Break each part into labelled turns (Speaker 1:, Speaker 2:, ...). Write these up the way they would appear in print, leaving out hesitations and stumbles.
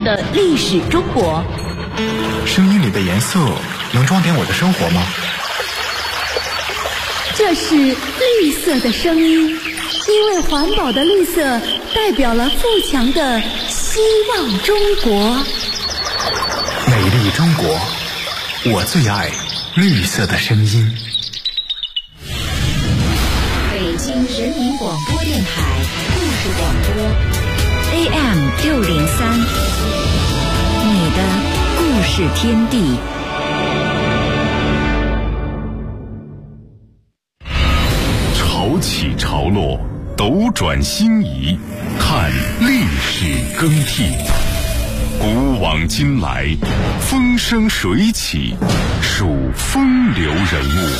Speaker 1: 的历史中国。
Speaker 2: 声音里的颜色能装点我的生活吗？
Speaker 1: 这是绿色的声音，因为环保的绿色代表了富强的希望中国。
Speaker 2: 美丽中国，我最爱绿色的声音。
Speaker 3: 北京人民广播电台故事广播 AM603，你的故事天地。
Speaker 4: 潮起潮落，斗转星移，看历史更替。古往今来，风生水起，数风流人物。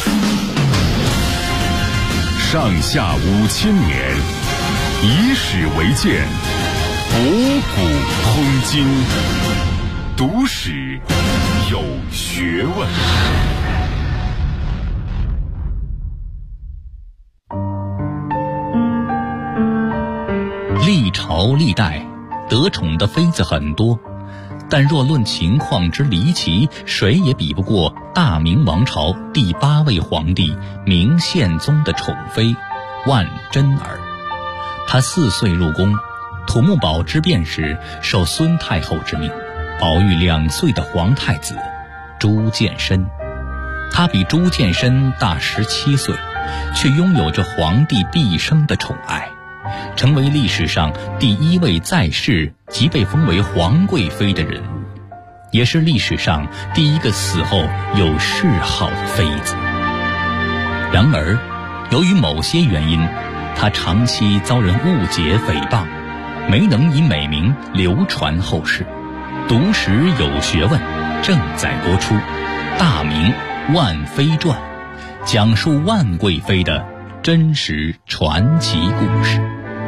Speaker 4: 上下5000年，以史为鉴，博古通今，读史有学问。
Speaker 5: 历朝历代得宠的妃子很多，但若论情况之离奇，谁也比不过大明王朝第8位皇帝明宪宗的宠妃万贞儿。她4岁入宫，土木堡之变时受孙太后之命，保育2岁的皇太子朱见深。她比朱见深大17岁，却拥有着皇帝毕生的宠爱，成为历史上第1位在世即被封为皇贵妃的人物，也是历史上第1个死后有谥号的妃子。然而，由于某些原因，她长期遭人误解诽谤，没能以美名流传后世。读史有学问正在播出《大明万妃传》，讲述万贵妃的真实传奇故事。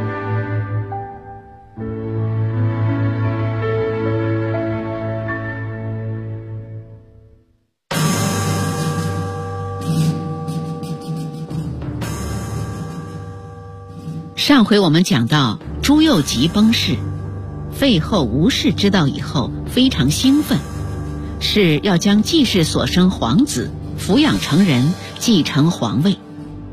Speaker 6: 上回我们讲到朱佑吉崩逝，废后吴氏知道以后非常兴奋，是要将继室所生皇子抚养成人，继承皇位。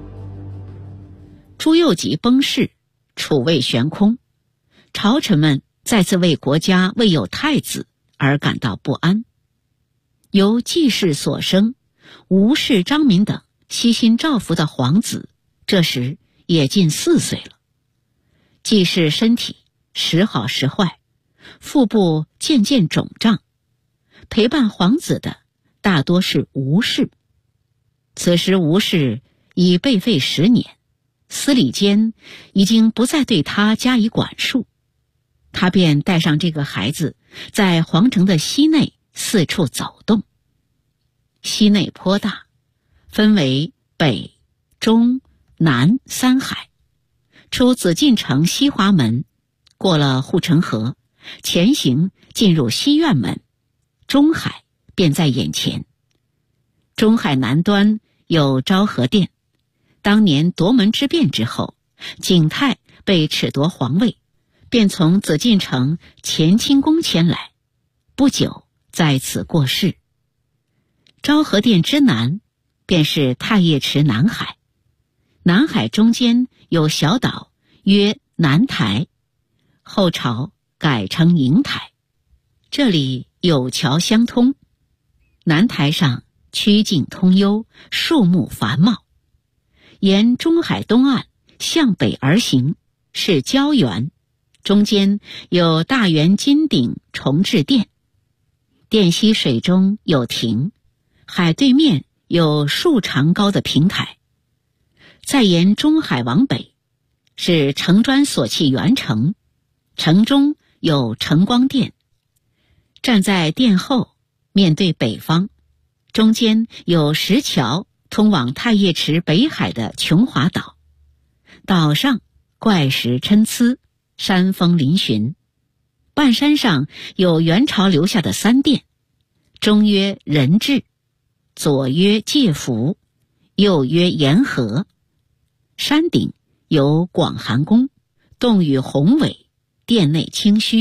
Speaker 6: 朱佑吉崩逝，储位悬空，朝臣们再次为国家未有太子而感到不安。由继室所生吴氏、张敏等悉心照拂的皇子，这时也近4岁了。继室身体时好时坏，腹部渐渐肿胀，陪伴皇子的大多是吴氏。此时吴氏已被废10年，司礼监已经不再对他加以管束，他便带上这个孩子，在皇城的西内四处走动。西内颇大，分为北、中、南3海。出紫禁城西华门，过了护城河，前行进入西院门，中海便在眼前。中海南端有昭和殿，当年夺门之变之后，景泰被褫夺皇位，便从紫禁城乾清宫迁来，不久在此过世。昭和殿之南便是太液池南海，南海中间有小岛曰南台，后朝改称瀛台，这里有桥相通。南台上曲径通幽，树木繁茂，沿中海东岸向北而行是郊园，中间有大圆金顶重治殿，殿西水中有亭，海对面有数长高的平台。再沿中海往北是城砖所砌圆城，城中有城光殿，站在殿后面对北方，中间有石桥通往太液池北海的琼华岛，岛上怪石参差，山峰嶙峋，半山上有元朝留下的3殿，中曰仁治，左曰介福，右曰延和。山顶有广寒宫，洞宇宏伟，殿内清虚，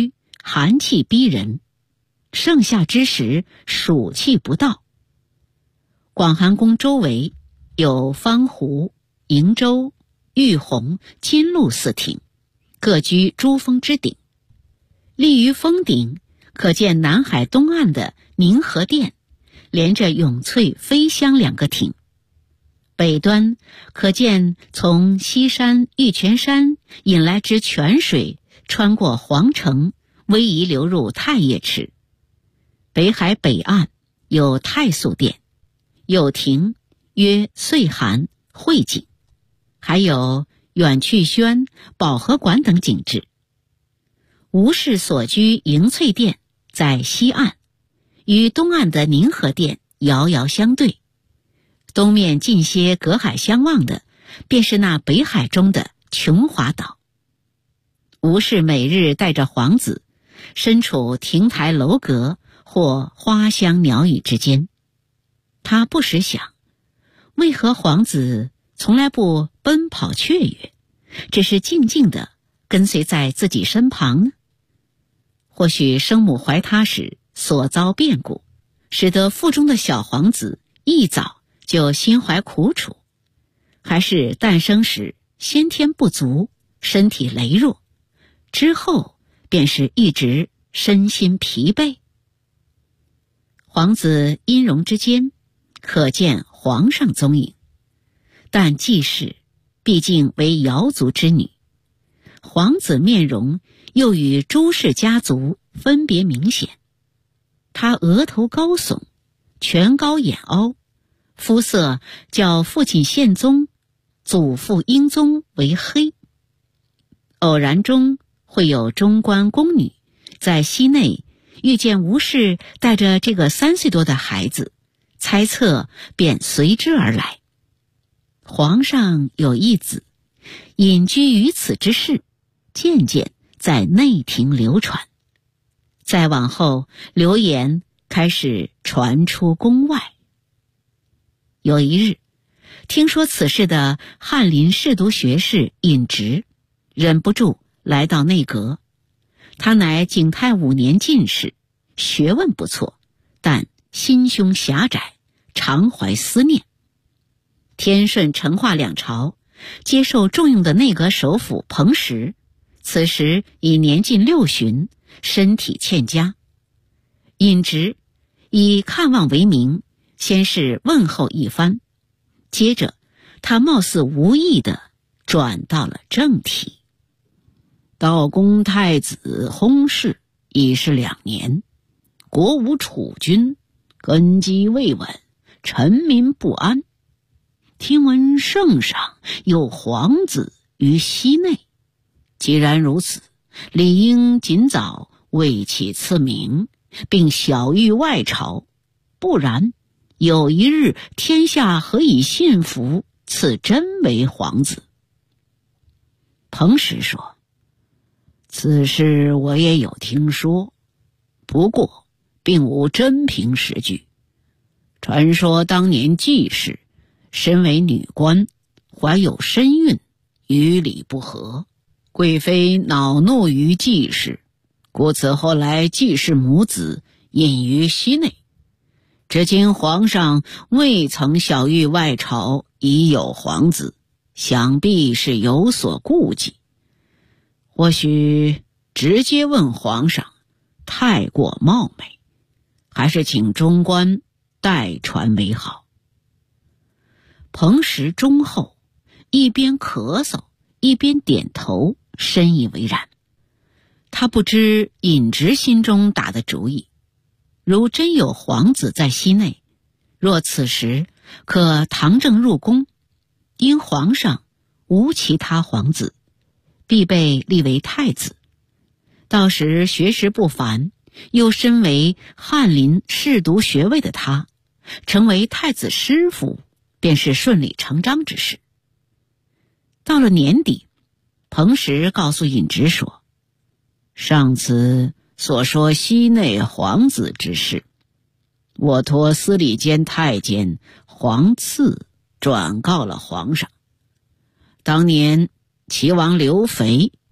Speaker 6: 寒气逼人，盛夏之时暑气不到。广寒宫周围有方湖、瀛洲、玉珙、金鹿4亭，各居珠峰之顶。立于峰顶，可见南海东岸的宁河殿，连着永翠、飞香2个亭。北端可见从西山玉泉山引来之泉水，穿过皇城，逶迤流入太液池。北海北岸有太素殿，有亭曰岁寒、慧景，还有远趣轩、保和馆等景致。吴氏所居迎翠殿在西岸，与东岸的宁河殿遥遥相对。东面近些隔海相望的，便是那北海中的琼华岛。吴氏每日带着皇子，身处亭台楼阁或花香鸟语之间。他不时想，为何皇子从来不奔跑雀跃，只是静静地跟随在自己身旁呢？或许生母怀他时所遭变故，使得腹中的小皇子一早就心怀苦楚，还是诞生时先天不足，身体羸弱，之后便是一直身心疲惫。皇子音容之间可见皇上踪影，但季氏毕竟为瑶族之女，皇子面容又与朱氏家族分别明显。他额头高耸，颧高眼凹，肤色较父亲宪宗、祖父英宗为黑。偶然中会有中官宫女在西内遇见吴氏带着这个3岁多的孩子，猜测便随之而来。皇上有一子，隐居于此之事，渐渐在内廷流传。再往后，流言开始传出宫外。有一日，听说此事的翰林侍读学士尹直忍不住来到内阁。他乃景泰5年进士，学问不错，但心胸狭窄，常怀思念。天顺、成化2朝接受重用的内阁首辅彭实，此时已年近60，身体欠佳。尹直以看望为名，先是问候一番，接着他貌似无意地转到了正题。道宫太子薨逝已是2年，国无储君，根基未稳，臣民不安。听闻圣上有皇子于西内，既然如此，理应尽早为其赐名，并晓谕外朝，不然有一日天下何以信服此真为皇子？彭实说，此事我也有听说，不过并无真凭实据。传说当年季氏身为女官，怀有身孕，与理不合，贵妃恼怒于季氏，故此后来季氏母子隐于西内。至今皇上未曾晓谕外朝已有皇子，想必是有所顾忌。或许直接问皇上太过冒昧，还是请中官代传为好。彭实忠厚，一边咳嗽一边点头，深以为然。他不知尹直心中打的主意，如真有皇子在西内，若此时可堂正入宫，因皇上无其他皇子，必被立为太子。到时学识不凡，又身为翰林侍读学位的他，成为太子师傅，便是顺理成章之事。到了年底，彭实告诉尹直说，上次所说西内皇子之事，我托司礼监太监黄赐转告了皇上。当年齐王刘肥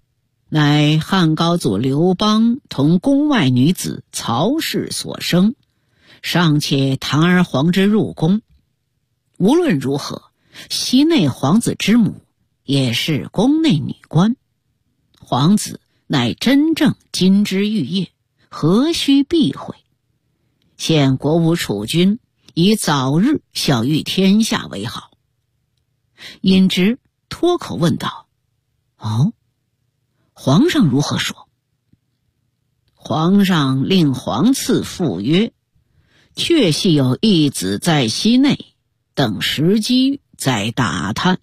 Speaker 6: 乃汉高祖刘邦同宫外女子曹氏所生，尚且堂而皇之入宫。无论如何，西内皇子之母也是宫内女官，皇子乃真正金枝玉叶，何须避讳？现国无储君，以早日晓谕天下为好。尹直脱口问道：哦，皇上如何说？皇上令皇赐赴约，确系有一子在西内，等时机再打探。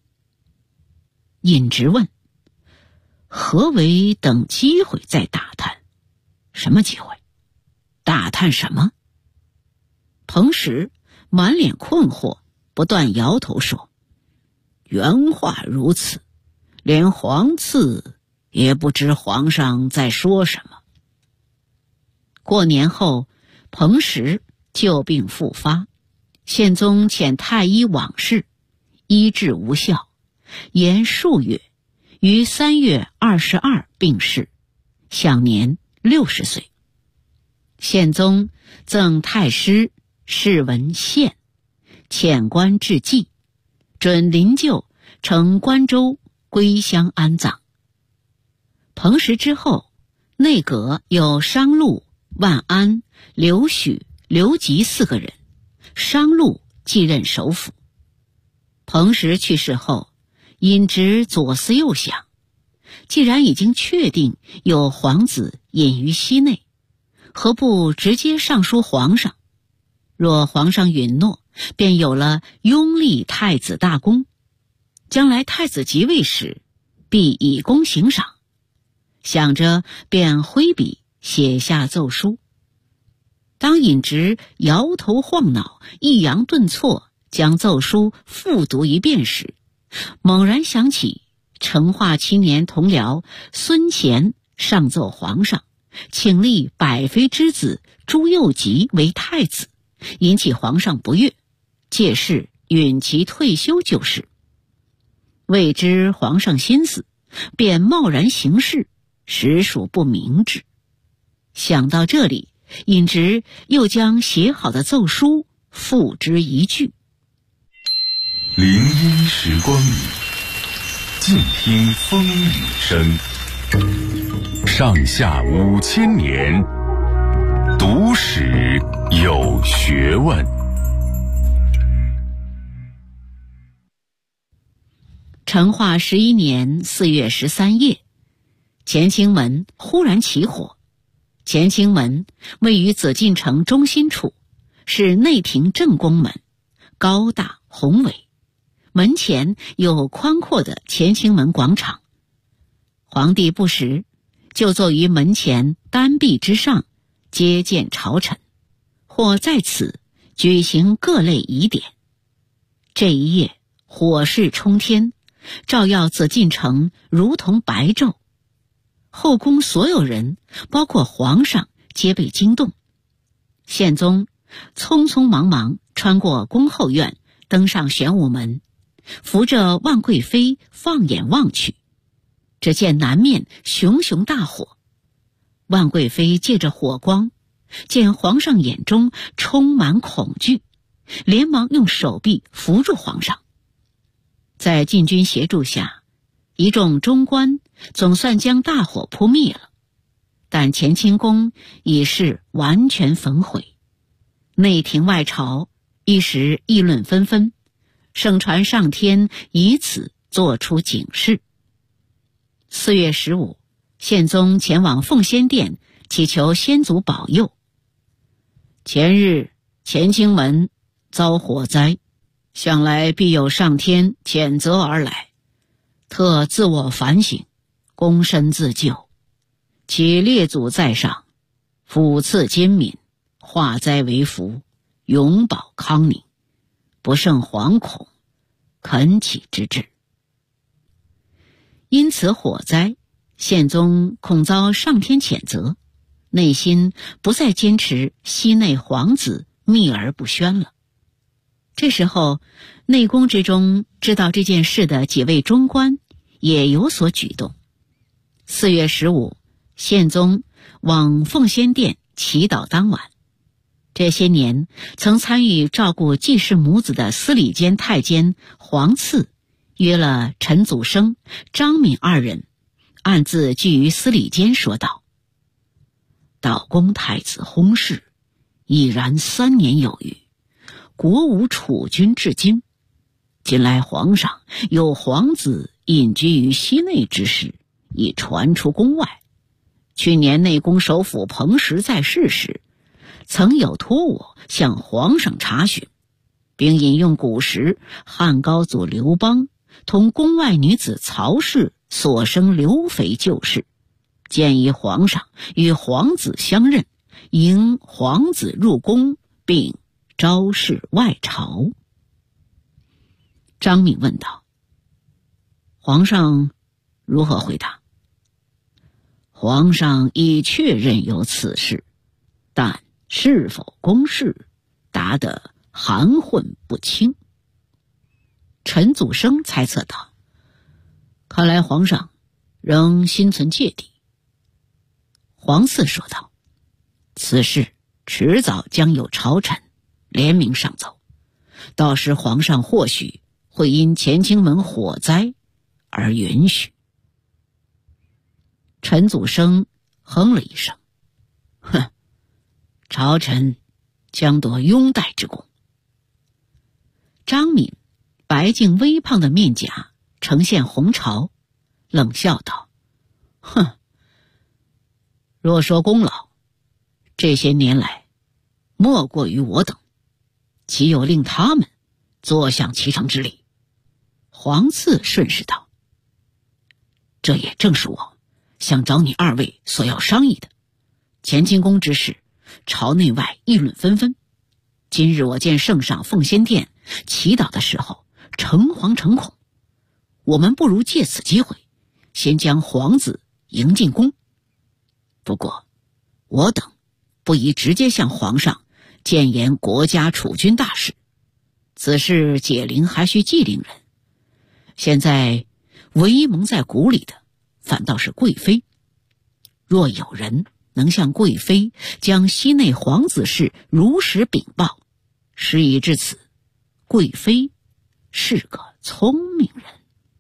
Speaker 6: 尹直问：何为等机会再打探？什么机会？打探什么？彭时满脸困惑，不断摇头说：原话如此，连皇赐也不知皇上在说什么。过年后，彭时旧病复发，宪宗遣太医往视，医治无效，延数月，于3月22病逝，享年60岁。宪宗赠太师谥文献，遣官致祭，准灵柩乘关州归乡安葬。彭时之后，内阁有商禄、万安、刘许、刘吉4个人，商禄继任首辅。彭时去世后，尹直左思右想，既然已经确定有皇子隐于西内，何不直接上书皇上？若皇上允诺，便有了拥立太子大功，将来太子即位时，必以功行赏。想着便挥笔写下奏书。当尹直摇头晃脑、抑扬顿挫将奏书复读一遍时，猛然想起成化7年同僚孙乾上奏皇上，请立百妃之子朱佑吉为太子，引起皇上不悦，届时允其退休就是。未知皇上心思，便贸然行事，实属不明智。想到这里，尹直又将写好的奏书付之一炬。
Speaker 4: 林荫时光里，静听风雨声。上下5000年，读史有学问。
Speaker 6: 成化11年4月13夜，乾清门忽然起火。乾清门位于紫禁城中心处，是内廷正宫门，高大宏伟，门前有宽阔的乾清门广场。皇帝不时就坐于门前单壁之上，接见朝臣，或在此举行各类仪典。这一夜火势冲天，照耀紫禁城如同白昼。后宫所有人，包括皇上，皆被惊动。宪宗匆匆忙忙穿过宫后院，登上玄武门，扶着万贵妃放眼望去，只见南面熊熊大火。万贵妃借着火光，见皇上眼中充满恐惧，连忙用手臂扶住皇上。在禁军协助下，一众中官总算将大火扑灭了，但乾清宫已是完全焚毁。内廷外朝一时议论纷纷，盛传上天以此作出警示。4月15，宪宗前往奉先殿祈求先祖保佑。前日乾清门遭火灾，想来必有上天谴责而来，特自我反省，躬身自救。其列祖在上，抚赐金敏，化灾为福，永保康宁，不胜惶恐，恳启之至。因此火灾，宪宗恐遭上天谴责，内心不再坚持西内皇子秘而不宣了。这时候，内宫之中知道这件事的几位中官也有所举动。 4月15，宪宗往奉先殿祈祷当晚，这些年曾参与照顾季氏母子的司礼监太监黄赐约了陈祖生、张敏2人，暗自聚于司礼监，说道：道公太子薨逝，已然3年有余，国无储君至今。近来皇上有皇子隐居于西内之事，已传出宫外。去年内宫首辅彭实在世时，曾有托我向皇上查询，并引用古时汉高祖刘邦同宫外女子曹氏所生刘肥旧事，建议皇上与皇子相认，迎皇子入宫，并昭示外朝。张敏问道：皇上如何回答？皇上已确认有此事，但是否公示，答得含混不清。陈祖生猜测道：看来皇上仍心存芥蒂。黄四说道：此事迟早将有朝臣联名上奏，到时皇上或许会因乾清门火灾而允许。陈祖生哼了一声：哼，朝臣将夺拥戴之功。张敏白净微胖的面颊呈现红潮，冷笑道：哼，若说功劳，这些年来莫过于我等，岂有令他们坐享其成之理？黄赐顺势道：这也正是我想找你2位所要商议的。乾清宫之事，朝内外议论纷纷。今日我见圣上奉先殿祈祷的时候诚惶诚恐，我们不如借此机会先将皇子迎进宫。不过我等不宜直接向皇上谏言国家储君大事，此事解铃还需系铃人。现在唯一蒙在鼓里的反倒是贵妃，若有人能向贵妃将西内皇子事如实禀报，事已至此，贵妃是个聪明人。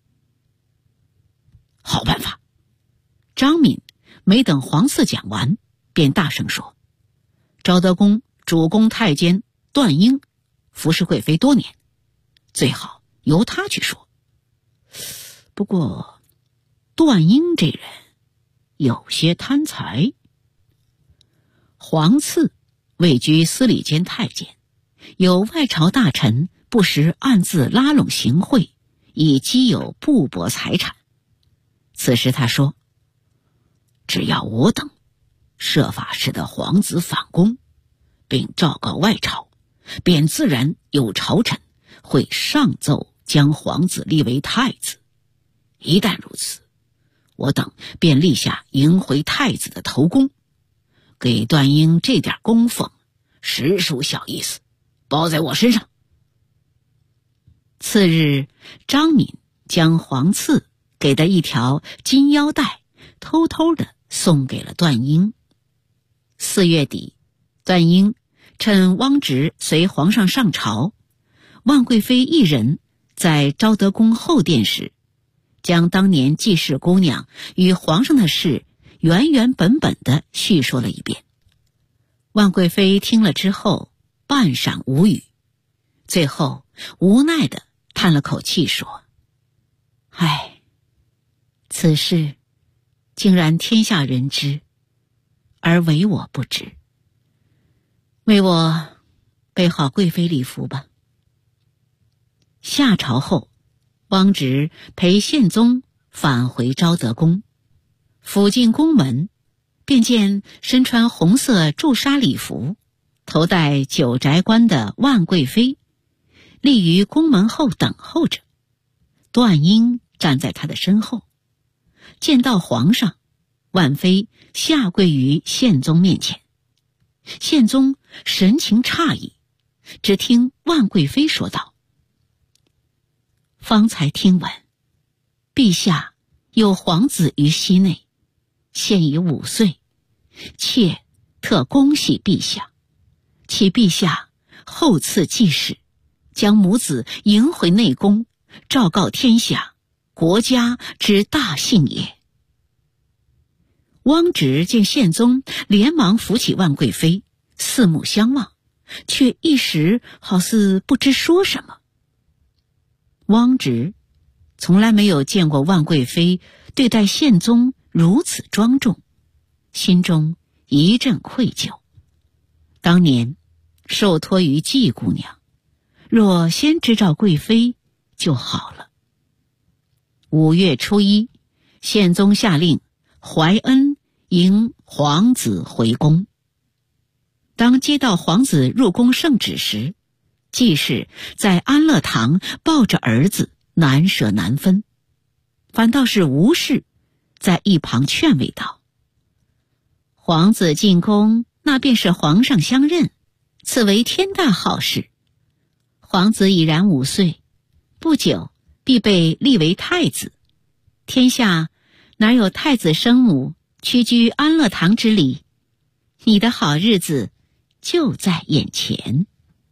Speaker 6: 好办法。张敏没等黄四讲完，便大声说：昭德宫主宫太监段英服侍贵妃多年，最好由他去说。不过段英这人有些贪财。黄赐位居司礼监太监，有外朝大臣不时暗自拉拢行贿，以积有布帛财产。此时他说：只要我等设法使得皇子反宫，并昭告外朝，便自然有朝臣会上奏将皇子立为太子。一旦如此，我等便立下迎回太子的头功，给段英这点供奉实属小意思，包在我身上。次日，张敏将黄赐给的一条金腰带偷偷地送给了段英。4月底，段英趁汪直随皇上上朝，万贵妃一人在昭德宫后殿时，将当年季氏姑娘与皇上的事原原本本地叙说了一遍。万贵妃听了之后半晌无语，最后无奈地叹了口气说：唉，此事竟然天下人知，而唯我不知。为我备好贵妃礼服吧。下朝后，汪直陪宪宗返回昭德宫，甫进宫门，便见身穿红色朱纱礼服、头戴九宅冠的万贵妃立于宫门后等候着。段英站在他的身后，见到皇上，万妃下跪于宪宗面前。宪宗神情诧异，只听万贵妃说道：方才听闻陛下有皇子于西内， 现已5岁，妾特恭喜陛下。启陛下后赐继室，将母子迎回内宫，昭告天下，国家之大幸也。汪直见宪宗连忙扶起万贵妃，四目相望，却一时好似不知说什么。汪直从来没有见过万贵妃对待宪宗如此庄重，心中一阵愧疚。当年受托于季姑娘，若先知照贵妃就好了。5月初1，宪宗下令怀恩迎皇子回宫。当接到皇子入宫圣旨时，季氏在安乐堂抱着儿子难舍难分，反倒是吴氏在一旁劝慰道：皇子进宫，那便是皇上相认，此为天大好事。皇子已然5岁，不久必被立为太子，天下哪有太子生母屈居安乐堂之理？你的好日子就在眼前。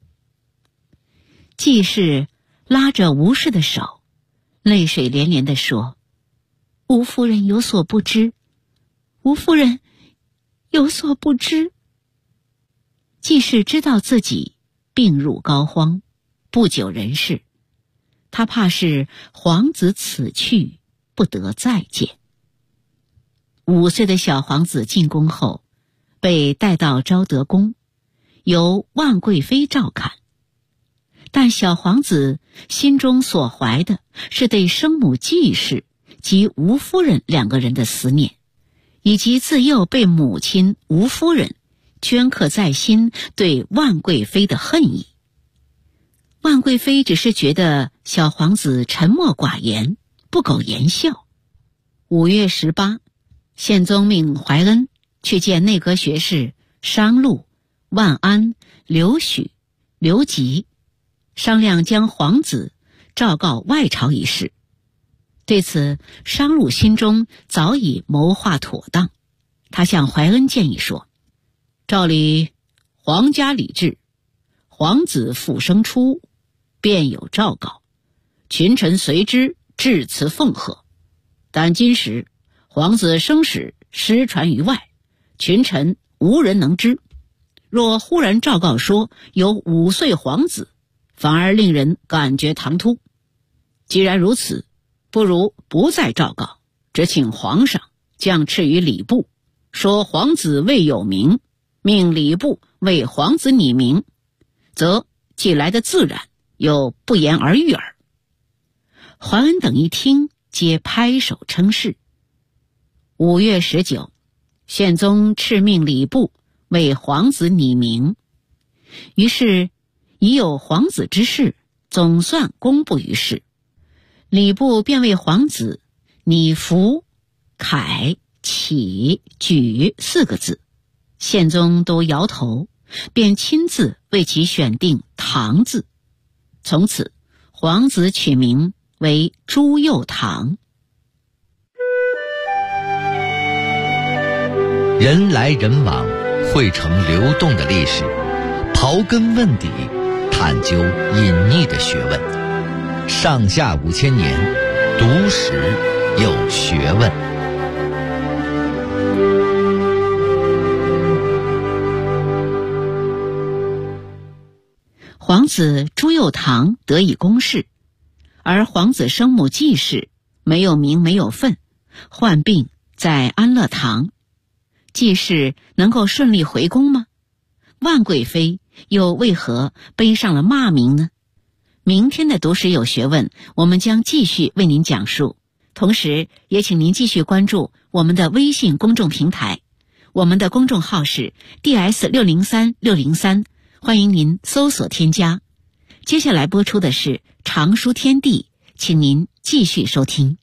Speaker 6: 季氏拉着吴氏的手，泪水连连地说：吴夫人有所不知，吴夫人有所不知。季氏知道自己病入膏肓，不久人世，他怕是皇子此去不得再见。5岁的小皇子进宫后，被带到昭德宫，由万贵妃照看。但小皇子心中所怀的是对生母季氏及吴夫人2个人的思念，以及自幼被母亲吴夫人镌刻在心对万贵妃的恨意。万贵妃只是觉得小皇子沉默寡言，不苟言笑。5月18，宪宗命怀恩去见内阁学士商禄、万安、刘许、刘吉，商量将皇子昭告外朝一事。对此，商禄心中早已谋划妥当，他向怀恩建议说：照理皇家礼制，皇子复生出屋，便有诏告，群臣随之致辞奉贺。但今时皇子生死失传于外，群臣无人能知。若忽然诏告说有5岁皇子，反而令人感觉唐突。既然如此，不如不再诏告，只请皇上降敕于礼部，说皇子未有名，命礼部为皇子拟名，则既来得自然，又不言而喻耳。怀恩等一听，皆拍手称是。5月19，宪宗敕命礼部为皇子拟名，于是已有皇子之事，总算公布于世。礼部便为皇子拟福、凯、启、举4个字，宪宗都摇头，便亲自为其选定唐字。从此皇子取名为朱佑唐。
Speaker 7: 人来人往，汇成流动的历史，刨根问底，探究隐匿的学问。上下5000年，读史有学问。
Speaker 6: 皇子朱佑樘得以宫试，而皇子生母季氏没有名没有分，患病在安乐堂。季氏能够顺利回宫吗？万贵妃又为何背上了骂名呢？明天的读史有学问，我们将继续为您讲述，同时也请您继续关注我们的微信公众平台，我们的公众号是 DS603603，欢迎您搜索添加。接下来播出的是常书天地，请您继续收听。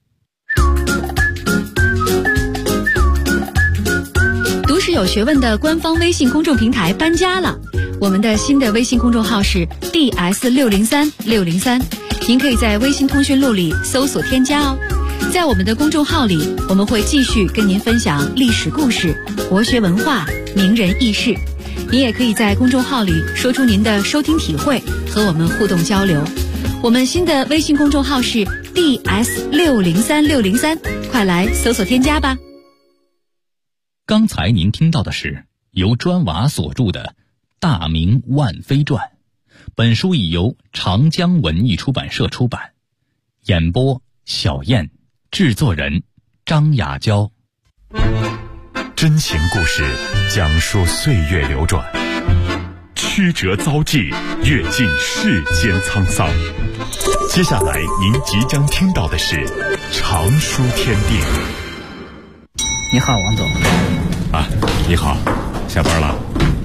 Speaker 1: 读史有学问的官方微信公众平台搬家了，我们的新的微信公众号是 DS603603，您可以在微信通讯录里搜索添加哦。
Speaker 8: 在我们的公众号里，我们会继续跟您分享历史故事、国学文化、名人轶事。您也可以在公众号里说出您的收听体会，和我们互动交流。我们新的微信公众号是 DS603603，快来搜索添加吧。
Speaker 5: 刚才您听到的是由砖瓦所著的《大明万妃传》，本书已由长江文艺出版社出版。演播小燕，制作人张雅娇。
Speaker 4: 真情故事讲述岁月流转，曲折遭际，阅尽世间沧桑。接下来您即将听到的是常书天地。
Speaker 9: 你好，王总。
Speaker 4: 啊，你好，下班了？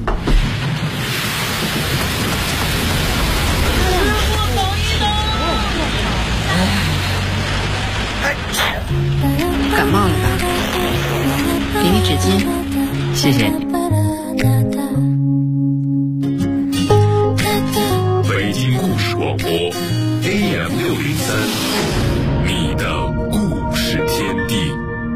Speaker 6: 感冒了吧？给你纸巾，
Speaker 9: 谢谢你。
Speaker 4: 北京故事广播 AM603，你的故事天地。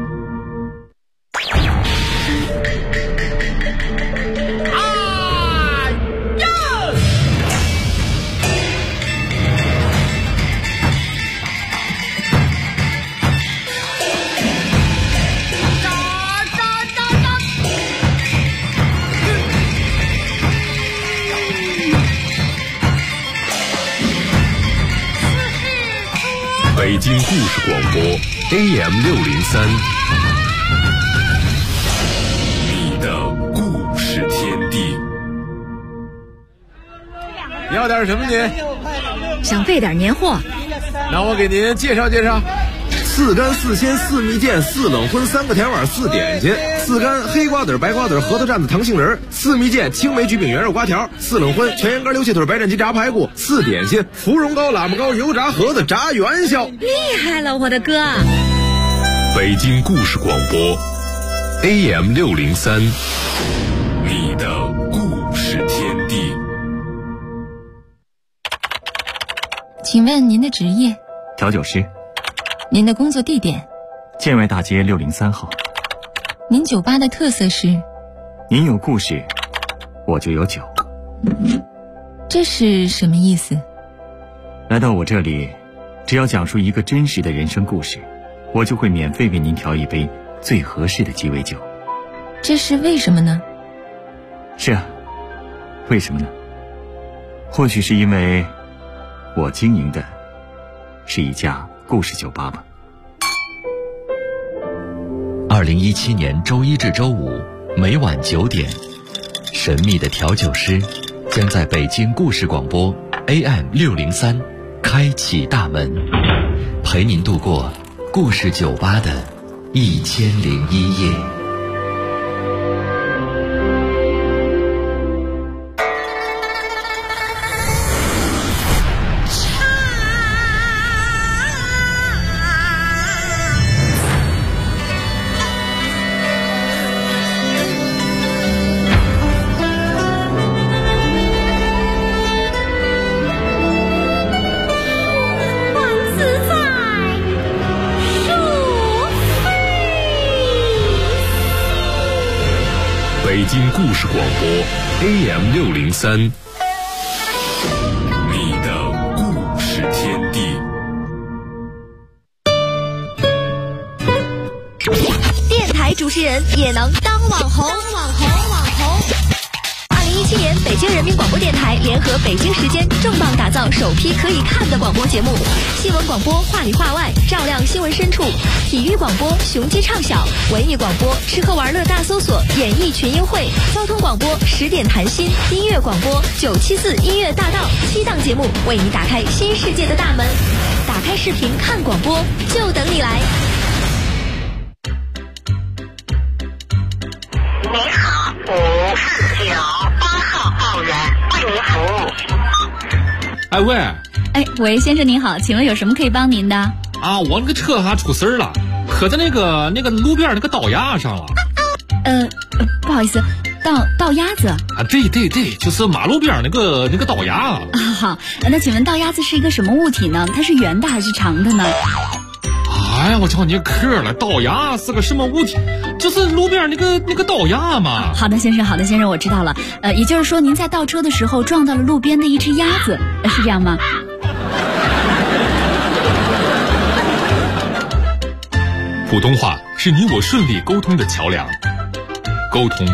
Speaker 4: 北京故事广播 AM603，你的故事天地。
Speaker 10: 要点什么您？
Speaker 8: 想备点年货，
Speaker 10: 那我给您介绍介绍。4干4鲜4蜜饯4冷荤3个甜碗4点心，4干黑瓜子白瓜子核桃蘸子糖杏仁，4蜜饯青梅焗饼圆肉瓜条，4冷荤全羊肝溜蟹腿白斩鸡炸排骨，4点心芙蓉糕喇嘛糕油炸盒子炸元宵。
Speaker 8: 厉害了，我的哥！
Speaker 4: 北京故事广播 AM603，你的故事天地。
Speaker 11: 请问您的职业？
Speaker 12: 调酒师。
Speaker 11: 您的工作地点？
Speaker 12: 建外大街603号。
Speaker 11: 您酒吧的特色是？
Speaker 12: 您有故事，我就有酒。
Speaker 11: 这是什么意思？
Speaker 12: 来到我这里，只要讲述一个真实的人生故事，我就会免费为您调一杯最合适的鸡尾酒。
Speaker 11: 这是为什么呢？
Speaker 12: 是啊，为什么呢？或许是因为我经营的是一家故事酒吧吧。
Speaker 7: 2017年周一至周五每晚9点，神秘的调酒师将在北京故事广播 AM603开启大门，陪您度过故事酒吧的1001夜。
Speaker 4: 北京故事广播 AM603，你的故事天地。
Speaker 13: 电台主持人也能当网红。2017年，北京人民广播电台联合北京时间重磅打造首批可以看的广播节目。新闻广播话里话外，照亮新闻深处；体育广播雄鸡唱晓；文艺广播吃喝玩乐大搜索，演艺群英会；交通广播10点谈心；音乐广播974音乐大道，7档节目为你打开新世界的大门。打开视频看广播，就等你来。
Speaker 14: 你好，549 8号报员为您服务。
Speaker 15: 哎喂，
Speaker 8: 喂，先生您好，请问有什么可以帮您的？
Speaker 15: 啊，我那个车还出事儿了，磕在那个路边那个道牙上了。
Speaker 8: 不好意思，道鸭子啊？
Speaker 15: 对，就是马路边那个道牙啊。
Speaker 8: 好，那请问道鸭子是一个什么物体呢？它是圆的还是长的呢？
Speaker 15: 哎呀，我叫你客了，倒牙是个什么物体？就是路边那个倒牙嘛。
Speaker 16: 好的，先生，我知道了。也就是说，您在倒车的时候撞到了路边的一只鸭子，是这样吗？
Speaker 4: 普通话是你我顺利沟通的桥梁，沟通